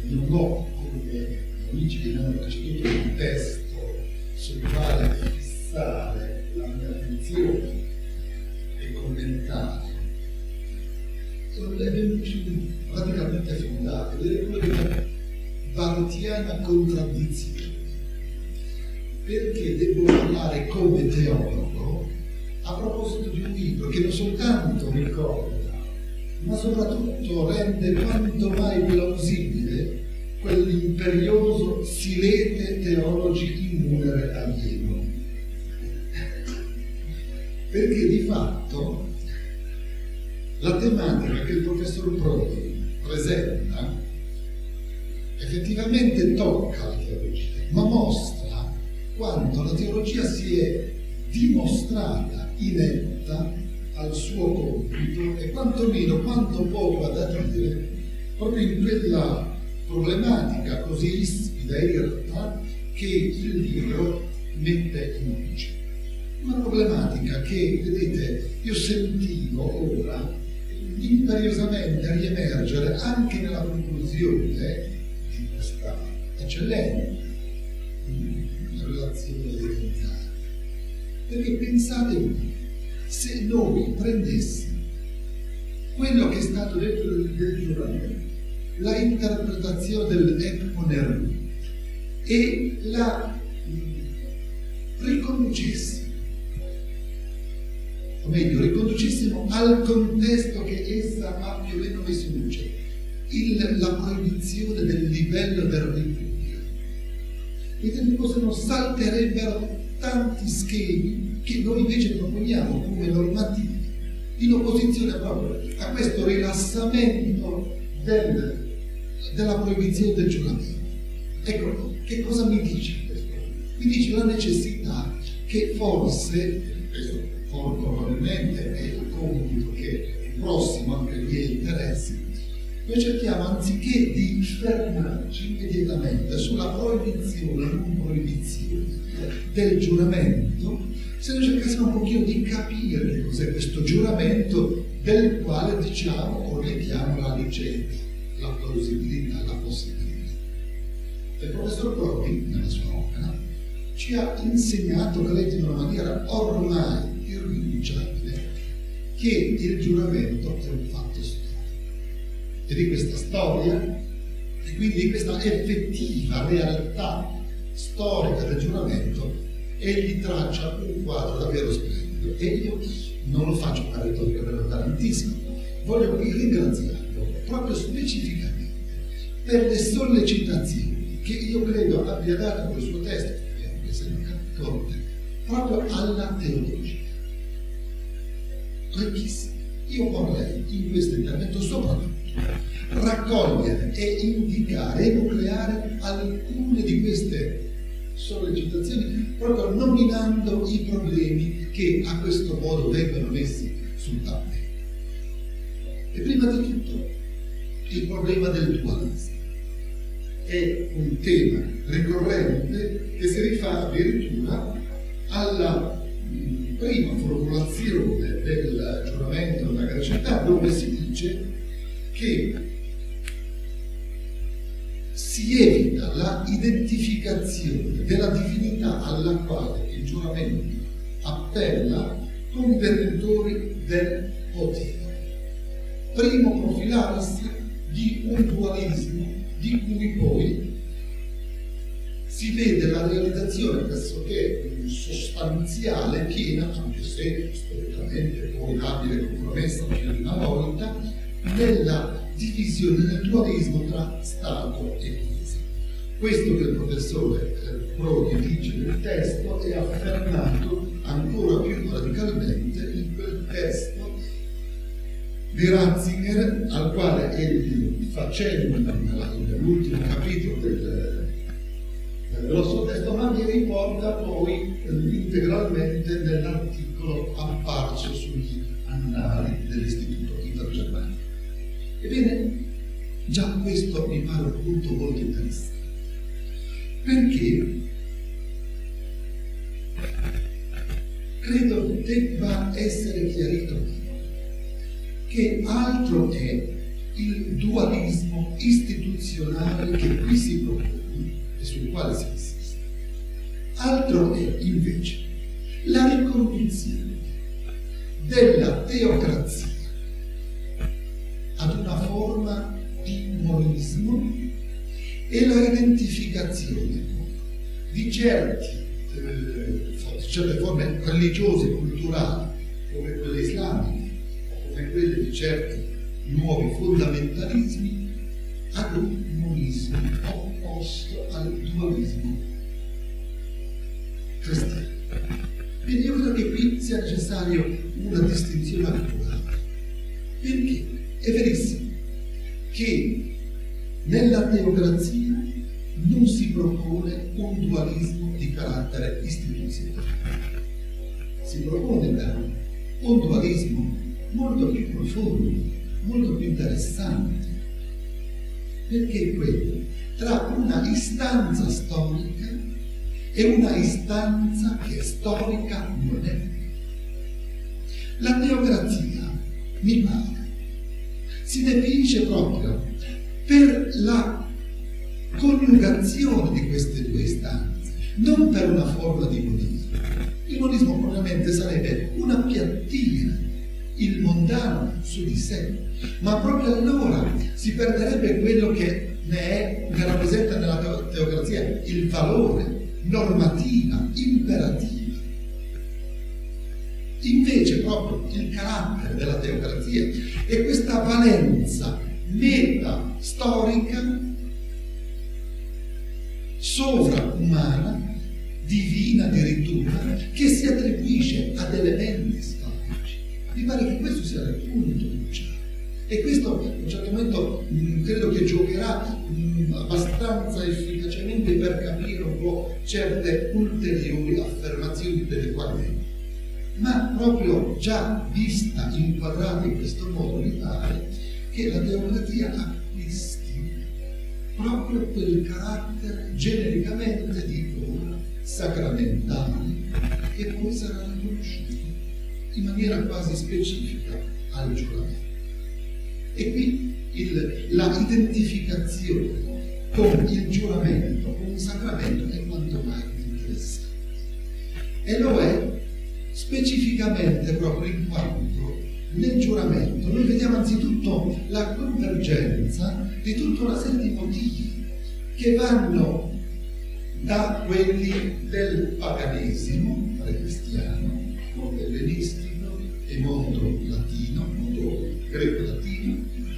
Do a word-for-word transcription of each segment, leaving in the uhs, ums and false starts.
non ho, come amici che mi hanno preceduto, un testo sul quale fissare la mia attenzione e commentare. È praticamente affidabile, è quello di una bartiana contraddizione, perché devo parlare come teologo a proposito di un libro che non soltanto ricorda, ma soprattutto rende quanto mai plausibile quell'imperioso silete teologi immunere alieno. Perché di fatto la tematica che il professor Prodi presenta effettivamente tocca la teologia, ma mostra quanto la teologia si è dimostrata inetta al suo compito e quantomeno quanto poco ha da dire proprio in quella problematica così ispida e irta che il libro mette in luce. Una problematica che, vedete, io sentivo ora imperiosamente riemergere anche nella conclusione di questa eccellente relazione elementare. Perché pensate, se noi prendessimo quello che è stato detto del, del giuramento, la interpretazione dell'Ecponer e la mh, riconducessimo, o meglio, riconducessimo al contesto che essa ha più o meno messo in luce, il, la proibizione del livello del ripudio, vedete cosa non salterebbero tanti schemi che noi invece proponiamo come normativi, in opposizione proprio a questo rilassamento del, della proibizione del giuramento. Ecco, che cosa mi dice questo? Mi dice la necessità che forse, questo probabilmente è il compito che è prossimo anche ai miei interessi, noi cerchiamo anziché di fermarci immediatamente sulla proibizione o non proibizione del giuramento, se noi cercassimo un pochino di capire che cos'è questo giuramento del quale diciamo o neghiamo la licenza, la plausibilità, la possibilità. Il professor Prodi, nella sua opera, ci ha insegnato, credo in una maniera ormai irrinunciabile, che il giuramento è un fatto storico. E di questa storia, e quindi di questa effettiva realtà storica del giuramento, egli traccia un quadro davvero splendido. E io non lo faccio per retorica tantissimo, voglio qui ringraziarlo proprio specificamente per le sollecitazioni che io credo abbia dato col suo testo, che sono accorte, proprio alla teologia. Ricchissimo. Io vorrei in questo intervento soprattutto raccogliere e indicare e nucleare alcune di queste sollecitazioni, proprio nominando i problemi che a questo modo vengono messi sul tappeto. E prima di tutto il problema del dualismo è un tema ricorrente che si rifà addirittura alla mh, prima formulazione del giuramento della grecità, dove si dice che si evita la identificazione della divinità alla quale il giuramento appella come detentori del potere. Primo profilarsi di un dualismo di cui poi si vede la realizzazione pressoché sostanziale, piena, anche se storicamente poi labile compromessa più di una volta, nella divisione del dualismo tra Stato e Chiesa. Questo che il professore Prodi dice nel testo è affermato ancora più radicalmente in quel testo di Ratzinger, al quale egli facendo nell'ultimo capitolo del, del grosso testo, ma mi riporta poi integralmente nell'articolo apparso sugli annali dell'Istituto Italo-Germanico. Ebbene, già questo mi pare un punto molto interessante, perché credo debba essere chiarito che altro è il dualismo istituzionale che qui si propone e sul quale si insiste. Altro è invece la riconduzione della teocrazia ad una forma di monismo e la identificazione di certi, eh, certe forme religiose e culturali come quelle islamiche o come quelle di certi nuovi fondamentalismi ad un monismo opposto al dualismo cristiano. Quindi io credo che qui sia necessario una distinzione ancora, perché è verissimo che nella teocrazia non si propone un dualismo di carattere istituzionale, si propone però un dualismo molto più profondo, molto più interessante, perché è quello tra una istanza storica e una istanza che storica non è. La teocrazia, mi pare, si definisce proprio per la coniugazione di queste due istanze, non per una forma di monismo. Il monismo probabilmente sarebbe una piattina, il mondano su di sé, ma proprio allora si perderebbe quello che ne è, che rappresenta nella teocrazia il valore, normativa, imperativa. Invece proprio il carattere della teocrazia è questa valenza meta-storica, sovraumana, divina addirittura, che si attribuisce ad elementi storici. Mi pare che questo sia il punto cruciale. E questo in un certo momento mh, credo che giocherà mh, abbastanza efficacemente per capire un po' certe ulteriori affermazioni delle quali, ma proprio già vista, inquadrata in questo modo, mi pare che la teocrazia acquisti proprio quel carattere genericamente di dona sacramentale che poi sarà riconosciuto in maniera quasi specifica al giuramento. E qui il, la identificazione con il giuramento, con un sacramento, è quanto mai interessante. E lo è specificamente proprio in quanto nel giuramento noi vediamo anzitutto la convergenza di tutta una serie di motivi che vanno da quelli del paganesimo pre-cristiano, mondo ellenistico e mondo latino, mondo greco-latino,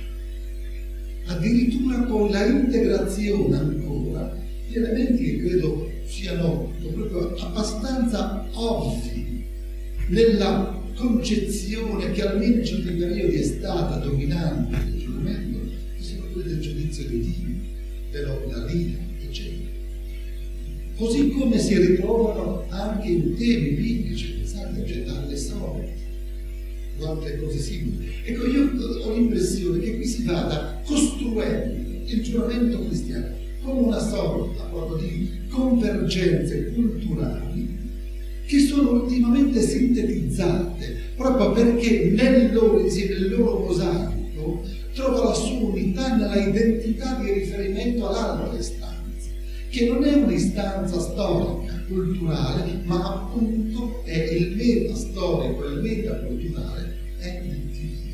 addirittura con la integrazione ancora di elementi che credo siano proprio abbastanza ovvi nella concezione che almeno in certi periodi è stata dominante del giuramento, che sono quelle del giudizio di Dio, dell'ordinaria, eccetera. Così come si ritrovano anche in temi biblici, pensate a gettare le sorti o altre cose simili. Ecco, io ho l'impressione che qui si vada costruendo il giuramento cristiano come una sorta proprio di convergenze culturali che sono ultimamente sintetizzate proprio perché nel loro, nel loro mosaico trova la sua unità nella identità di riferimento all'altra istanza, che non è un'istanza storica, culturale, ma appunto è il meta storico, il meta culturale, è il divino.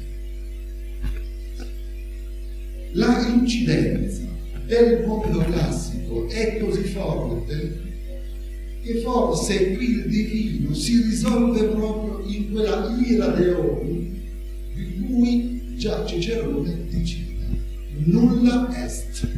La incidenza del mondo classico è così forte che forse qui il divino si risolve proprio in quella ira deoni di cui già Cicerone diceva nulla est.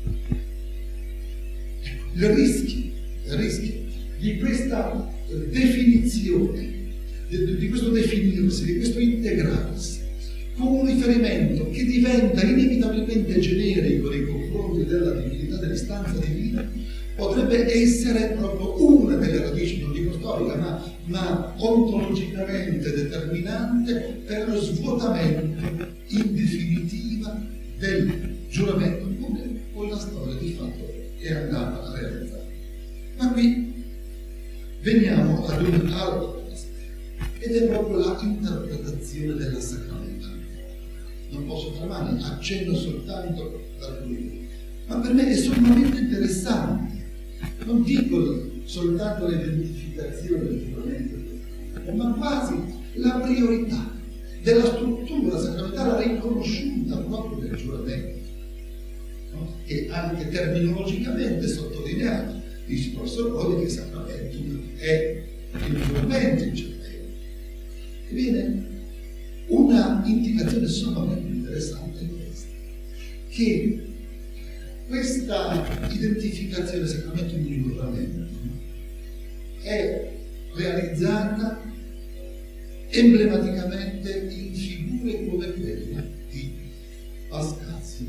Il rischio, il rischio di questa definizione, di, di questo definirsi, di questo integrarsi con un riferimento che diventa inevitabilmente generico nei confronti della divinità, dell'istanza divina, potrebbe essere proprio una delle radici, non dico storica, ma, ma ontologicamente determinante per lo svuotamento in definitiva del giuramento, come poi la storia di fatto è andata a realizzare. Ma qui veniamo ad un altro aspetto, ed è proprio la interpretazione della sacramentalità. non posso tra mani, accenno soltanto da lui, ma per me è sommamente interessante. Non dico soltanto l'identificazione del giuramento, ma quasi la priorità della struttura sacramentale riconosciuta proprio del giuramento, no? E anche terminologicamente sottolineato. Dice il professor Rodi che il sacramento è il giuramento in cervello. Ebbene, una indicazione sommamente interessante è questa, che questa identificazione sacramento di giuramento è realizzata emblematicamente in figure come quella di Pascazio.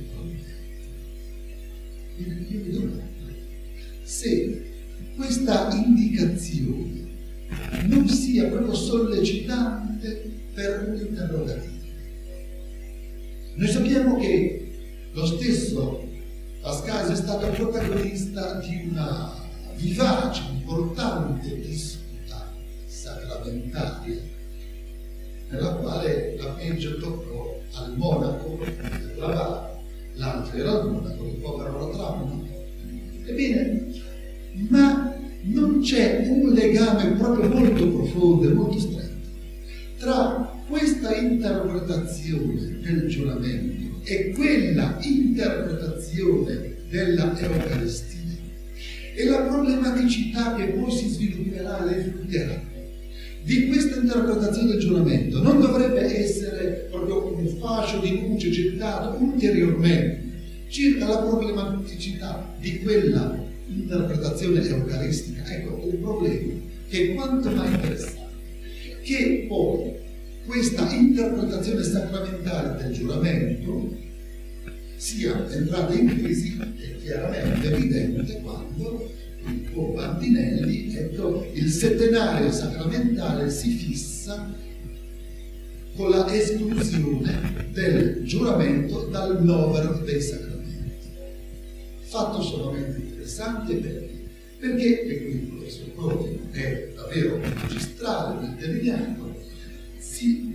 Io mi domando se questa indicazione non sia proprio sollecitante per un interrogativo. Noi sappiamo che lo stesso Pascasio è stato protagonista di una vivace, importante disputa sacramentale, nella quale la peggio toccò al monaco della Vala, l'altro era il monaco, il povero la trauma. Ebbene, ma non c'è un legame proprio molto profondo e molto stretto tra questa interpretazione del giuramento e quella interpretazione della Eucaristia e la problematicità che poi si svilupperà e svilupperà di questa interpretazione del giuramento. Non dovrebbe essere proprio un fascio di luce gettato ulteriormente circa la problematicità di quella interpretazione eucaristica. Ecco un problema che è quanto mai interessante, che poi questa interpretazione sacramentale del giuramento sia entrata in crisi è chiaramente evidente quando il Papa Antinelli, ecco, il settenario sacramentale si fissa con la esclusione del giuramento dal novero dei sacramenti. Fatto sommamente interessante perché, perché e qui il professor Rodi è davvero magistrale nel delineato, si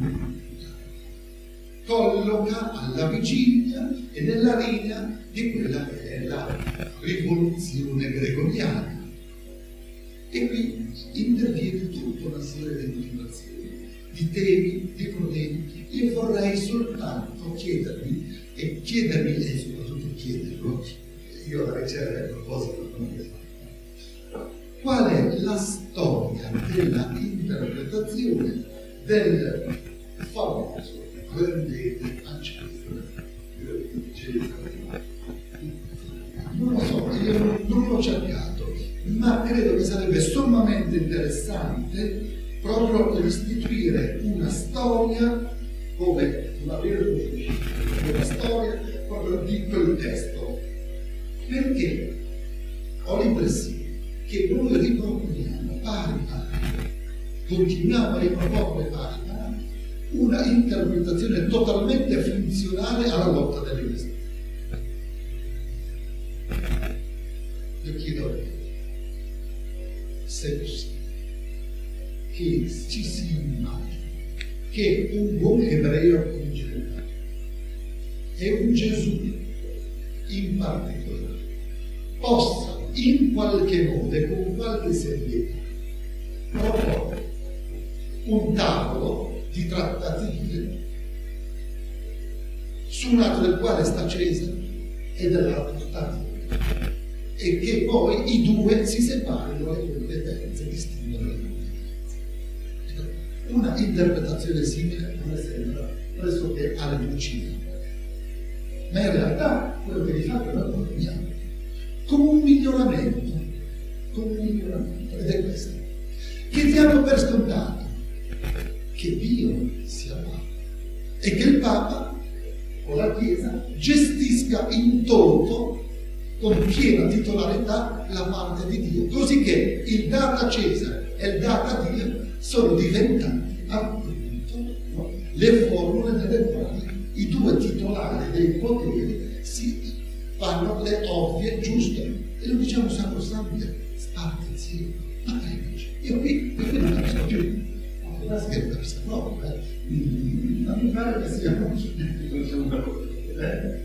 colloca alla vigilia e nella linea di quella che è la rivoluzione gregoriana. E qui interviene tutta una serie di motivazioni, di temi, di problemi. Io vorrei soltanto chiedervi, e chiedervi e soprattutto chiederlo, io la ricerca a proposito non mi fa, qual è la storia della interpretazione del famoso rendete a Cesare. Non lo so, io non l'ho cercato, ma credo che sarebbe sommamente interessante proprio istituire una storia come una vera una storia proprio di quel testo, perché ho l'impressione che noi riproponiamo pari pari, continuiamo a riproporre pari pari una interpretazione totalmente funzionale alla lotta delle questioni. Io chiedo se è possibile che ci si immagini che un buon ebreo in generale e un Gesù in particolare possa in qualche modo e con qualche serietà proporre un tavolo di trattative su un lato del quale sta Cesare e dall'altro sta Dio, e che poi i due si separino le competenze, distinguono le competenze. Una interpretazione simile non sembra pressoché alle lucine, ma in realtà quello che di fatto noi proponiamo come un miglioramento, come un miglioramento, ed è questo, che diamo per scontato che Dio sia Papa e che il Papa o la Chiesa gestisca in toto con piena titolarità la parte di Dio, così che il data Cesare e il data Dio sono diventati appunto, no, le formule nelle quali i due titolari dei poteri si fanno le ovvie, giuste, e lo diciamo sacrosante, spartizione. Ma io qui, qui non capisco più, non capisco proprio, eh. Ma mi pare pare che siamo eh?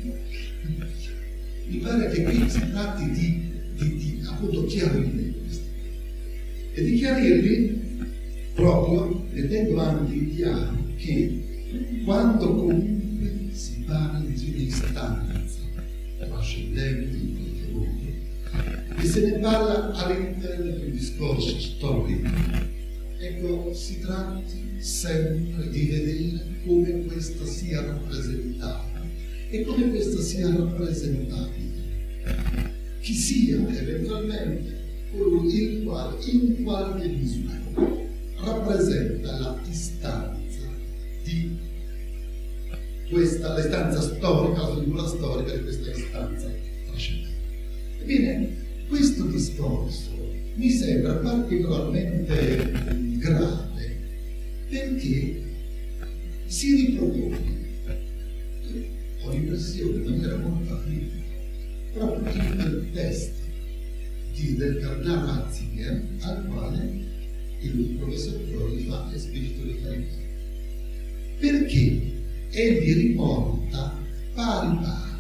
Mi pare che qui si tratti di, di, di appunto chiarirli e di chiarirli proprio mettendo anche in chiaro che quando comunque si parla di un'istanza trascendente in qualche modo e se ne parla all'interno di un discorso storico, ecco, si tratti sempre di vedere come questa sia rappresentata e come questa sia rappresentabile. Chi sia eventualmente colui il quale in qualche misura rappresenta la istanza di questa, l'istanza storica, la figura storica di questa istanza trascendente. Ebbene, questo discorso mi sembra particolarmente grave perché si ripropone, ho l'impressione in maniera molto acritica, proprio il testo di, del cardinale Ratzinger al quale il professor Prodi fa esplicito riferimento. Perché egli riporta pari pari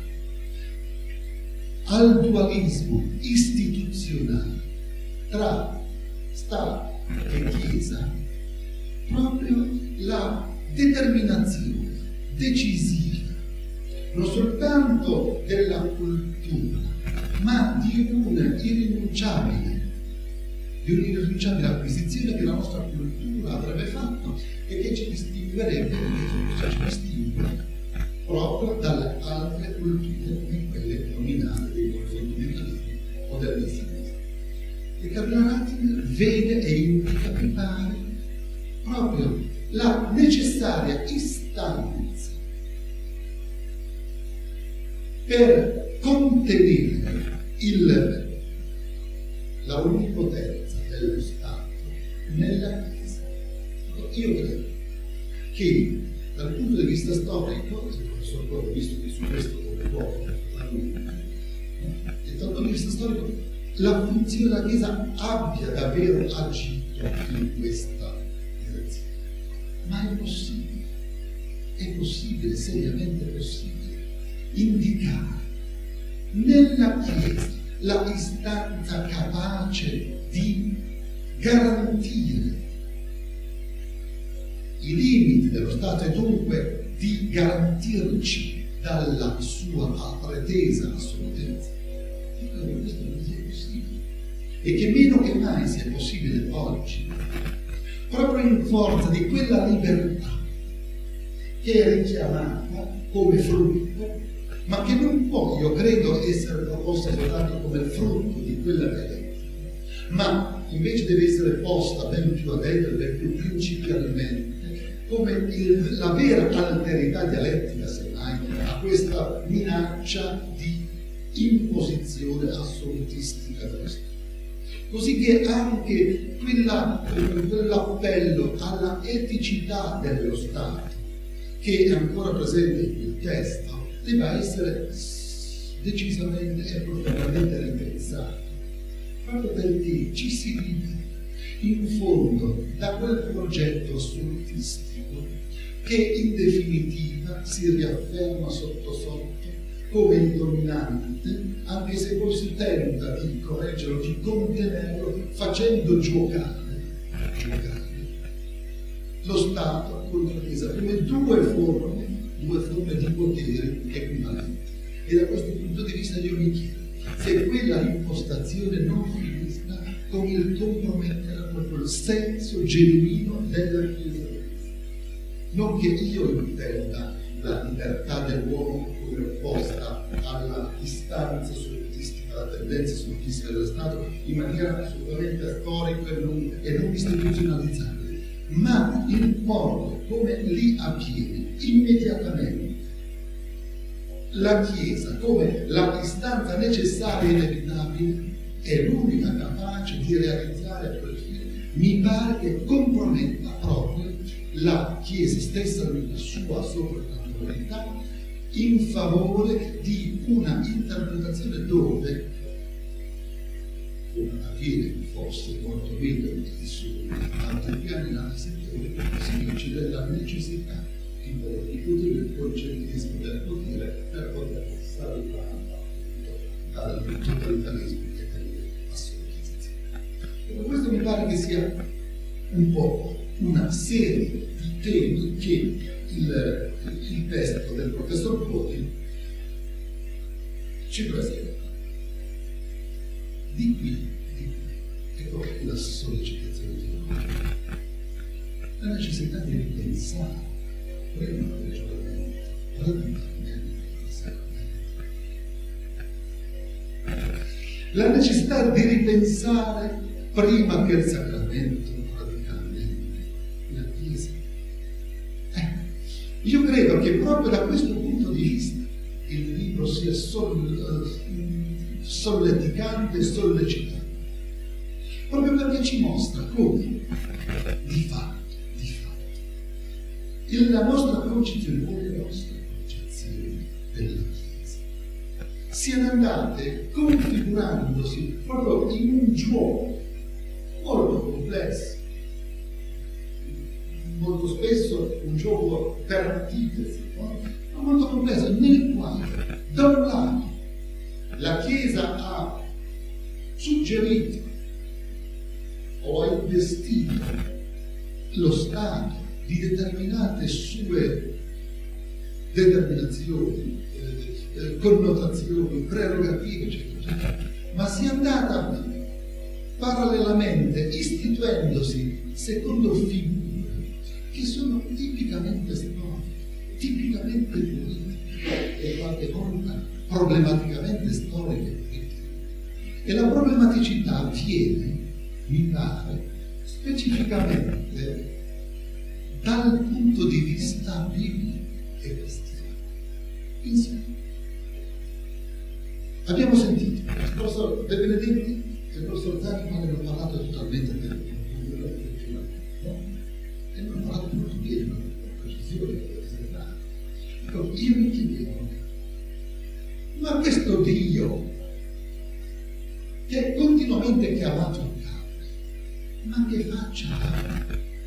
al dualismo istituzionale tra Stato e Chiesa proprio la determinazione decisiva non soltanto della cultura ma di una irrinunciabile di un'irrinunciabile acquisizione che la nostra cultura avrebbe fatto e che ci distinguerebbe, che ci distingue proprio dalle altre culture come quelle nominate dei fondamentalismi o dell'islamismo. Il cardinale Ratzinger vede e indica, mi pare, proprio la necessaria istanza per contenere il, la onnipotenza dello Stato nella Chiesa. Io credo che dal punto di vista storico, il professor Prodi, visto che su questo come può, e dal punto di vista storico, la funzione della Chiesa abbia davvero agito in questa direzione. Ma è possibile, è possibile, seriamente possibile, indicare nella Chiesa la istanza capace di garantire i limiti dello Stato e dunque di garantirci dalla sua pretesa assolutezza. Io credo che questo non sia possibile e che meno che mai sia possibile oggi, proprio in forza di quella libertà che è richiamata come frutto, ma che non può, io credo, essere proposta soltanto come il frutto di quella dialettica, ma invece deve essere posta ben più a dentro, ben più principialmente, come il, la vera alterità dialettica, semmai, a questa minaccia di imposizione assolutistica dello Stato. Così che anche quella, quell'appello alla eticità dello Stato, che è ancora presente in quel testo, deve essere decisamente e profondamente ripensato, proprio perché ci si libera in fondo da quel progetto assolutistico che in definitiva si riafferma sotto sotto come il dominante, anche se poi si tenta di correggerlo, di contenerlo, facendo giocare, giocare lo Stato contro la Chiesa come due forme, due forme di potere equivalenti. E da questo punto di vista io mi chiedo se quella impostazione non finisca con il compromettere proprio il senso genuino della Chiesa. Non che io intenda la libertà dell'uomo come opposta alla istanza assolutistica, alla tendenza assolutistica dello Stato in maniera assolutamente storica e non, e non istituzionalizzabile, ma il modo come lì avviene immediatamente la Chiesa come la istanza necessaria e inevitabile è l'unica capace di realizzare quel fine. Mi pare che comprometta proprio la Chiesa stessa nella sua sovrannaturalità in favore di una interpretazione dove, come avviene forse molto meglio su altri piani, in altri settori, si dice della necessità il potere, il concentrismo del potere per poter salvare dal totalitarismo e dall'assolutizzazione. Questo mi pare che sia un po' una serie di temi che il, il testo del professor Prodi ci presenta. Di qui, di qui, ecco la sollecitazione di oggi. La necessità di ripensare prima del giuramento, radicalmente il sacramento. La necessità di ripensare prima che il sacramento, radicalmente, la Chiesa. Eh, io credo che proprio da questo punto di vista il libro sia sol, solleticante e sollecitante. Proprio perché ci mostra come, di fatto, di fatto, la nostra concezione, le nostre concezioni della Chiesa siano andate configurandosi proprio in un gioco molto complesso, molto spesso un gioco per antitesi, no? Ma molto complesso, nel quale da un lato la Chiesa ha suggerito o ha investito lo Stato di determinate sue determinazioni, eh, eh, connotazioni, prerogative, eccetera, eccetera, ma si è andata parallelamente istituendosi secondo figure che sono tipicamente storiche, tipicamente politiche e qualche volta problematicamente storiche e politiche. E la problematicità viene, mi pare, specificamente dal punto di vista biblico e cristiano. Insomma, abbiamo sentito il professor De Benedetti e il professor Zani quando hanno parlato totalmente del no? E non hanno parlato molto bene, ma con precisione, con esemplare. Ecco, io mi chiedevo, ma questo Dio che è continuamente chiamato in causa, ma che faccia ha?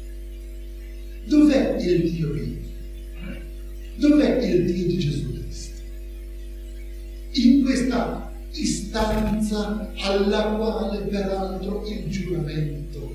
Dov'è il Dio vivo? Dov'è il Dio di Gesù Cristo? In questa istanza alla quale peraltro il giuramento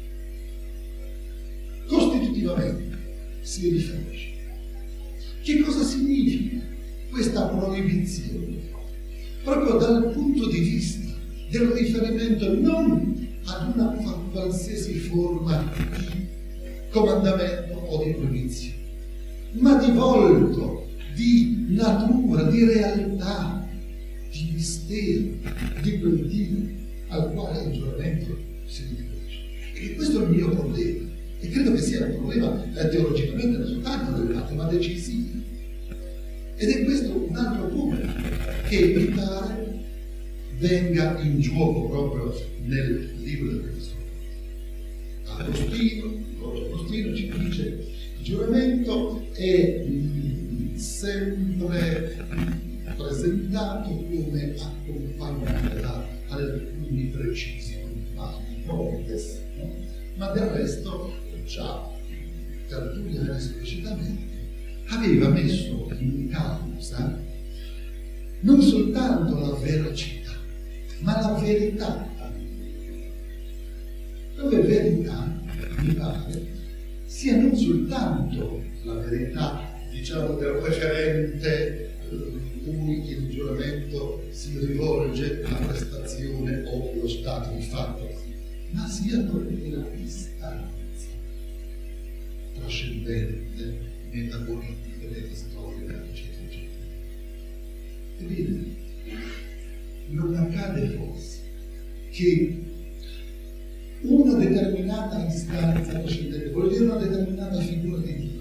costitutivamente si riferisce. Che cosa significa questa proibizione? Proprio dal punto di vista del riferimento non ad una qualsiasi forma di comandamento o di proibizione, ma di volto, di natura, di realtà, di mistero, di quel Dio al quale il giuramento si riferisce. E questo è il mio problema, e credo che sia un problema eh, teologicamente non soltanto rilevato, ma decisivo. Ed è questo un altro punto che mi pare venga in gioco proprio nel libro del professore. Agostino, Agostino ci dice il giuramento è mh, sempre presentato come accompagnata ad alcuni precisi ipotesi, no? Ma del resto già Tertulliano esplicitamente aveva messo in causa non soltanto la veracità, ma la verità. Dove verità, mi pare, sia non soltanto la verità, diciamo, del referente cui il giuramento si rivolge alla prestazione o allo stato di fatto, ma sia proprio la distanza trascendente, metapolitica, metastorica, eccetera, eccetera. Ebbene, non accade forse che una determinata istanza trascendente, vuol dire una determinata figura di Dio,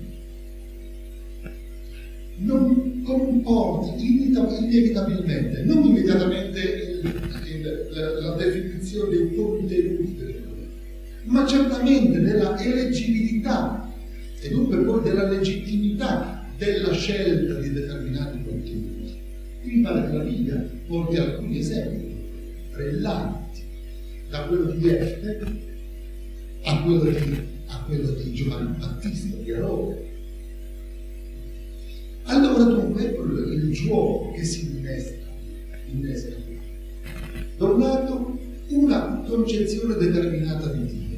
non comporti inevitabilmente, non immediatamente il, il, la, la definizione dei contenuti del giuramento, ma certamente della eleggibilità e dunque poi della legittimità della scelta di determinati contenuti. Qui pare che la Bibbia porti alcuni esempi brillanti, da quello di Efte a quello di, a quello di Giovanni Battista di Arone, allora dunque ecco il gioco che si innesca, innesca. Da un lato una concezione determinata di Dio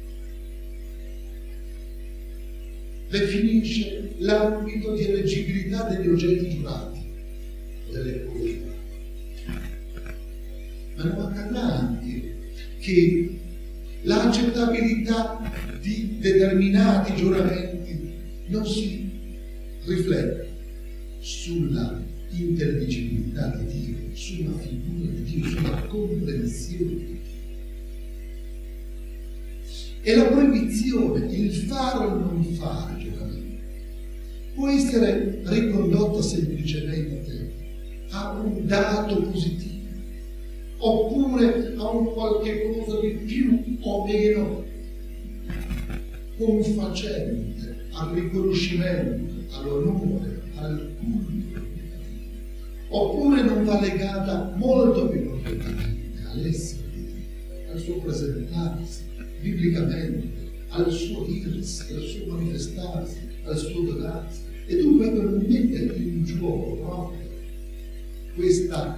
definisce l'ambito di eleggibilità degli oggetti giurati, delle cose giurate. Ma non accadrà anche che l'accettabilità di determinati giuramenti non si riflette sulla intelligibilità di Dio, sulla figura di Dio, sulla comprensione di Dio. E la proibizione, il fare o non fare giuramenti, può essere ricondotta semplicemente a un dato positivo, oppure a un qualche cosa di più o meno confacente al riconoscimento, all'onore, al culto, oppure non va legata molto più profondamente all'essere di Dio, al suo presentarsi biblicamente, al suo dirsi, al suo manifestarsi, al suo donarsi, e dunque non mette in gioco proprio questa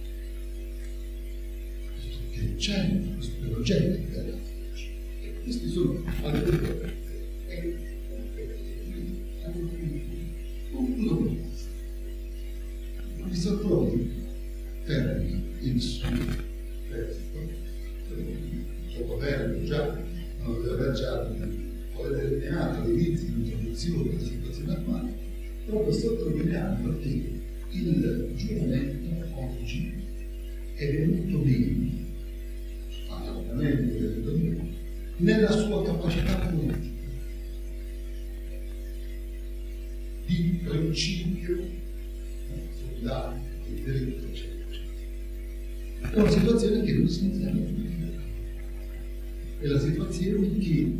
c'è questo progetto della fede. E questi sono alcuni progetti. Concludo. Mi sottolineo termina il suo testo, dopo averlo già, non aver già aver delineato l'inizio, l'introduzione della situazione attuale, proprio sottolineando che il giuramento oggi è venuto meno nella sua capacità politica di principio solidale, di diritto, eccetera. È una situazione che non si intende più. È la situazione che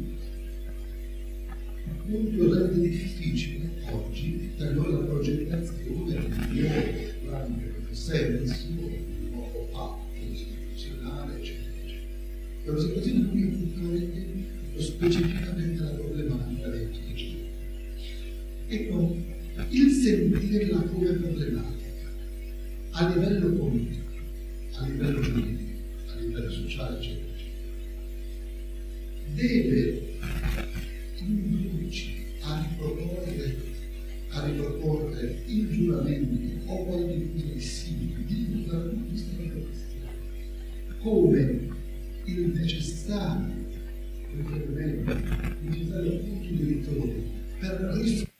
appunto rende difficile oggi per noi la progettazione di anche il senso, il nuovo patto istituzionale, eccetera. È una situazione in cui effettivamente specificamente la problematica del Gesù. Ecco, il sentirla come problematica a livello politico, a livello giuridico, a livello sociale, eccetera, eccetera, deve indurci a riproporre, a riproporre il giuramento o qualche cosa di simile, di dal punto di vista della questione, come il necessario riferimento, il necessario punto di ritorno per riflettere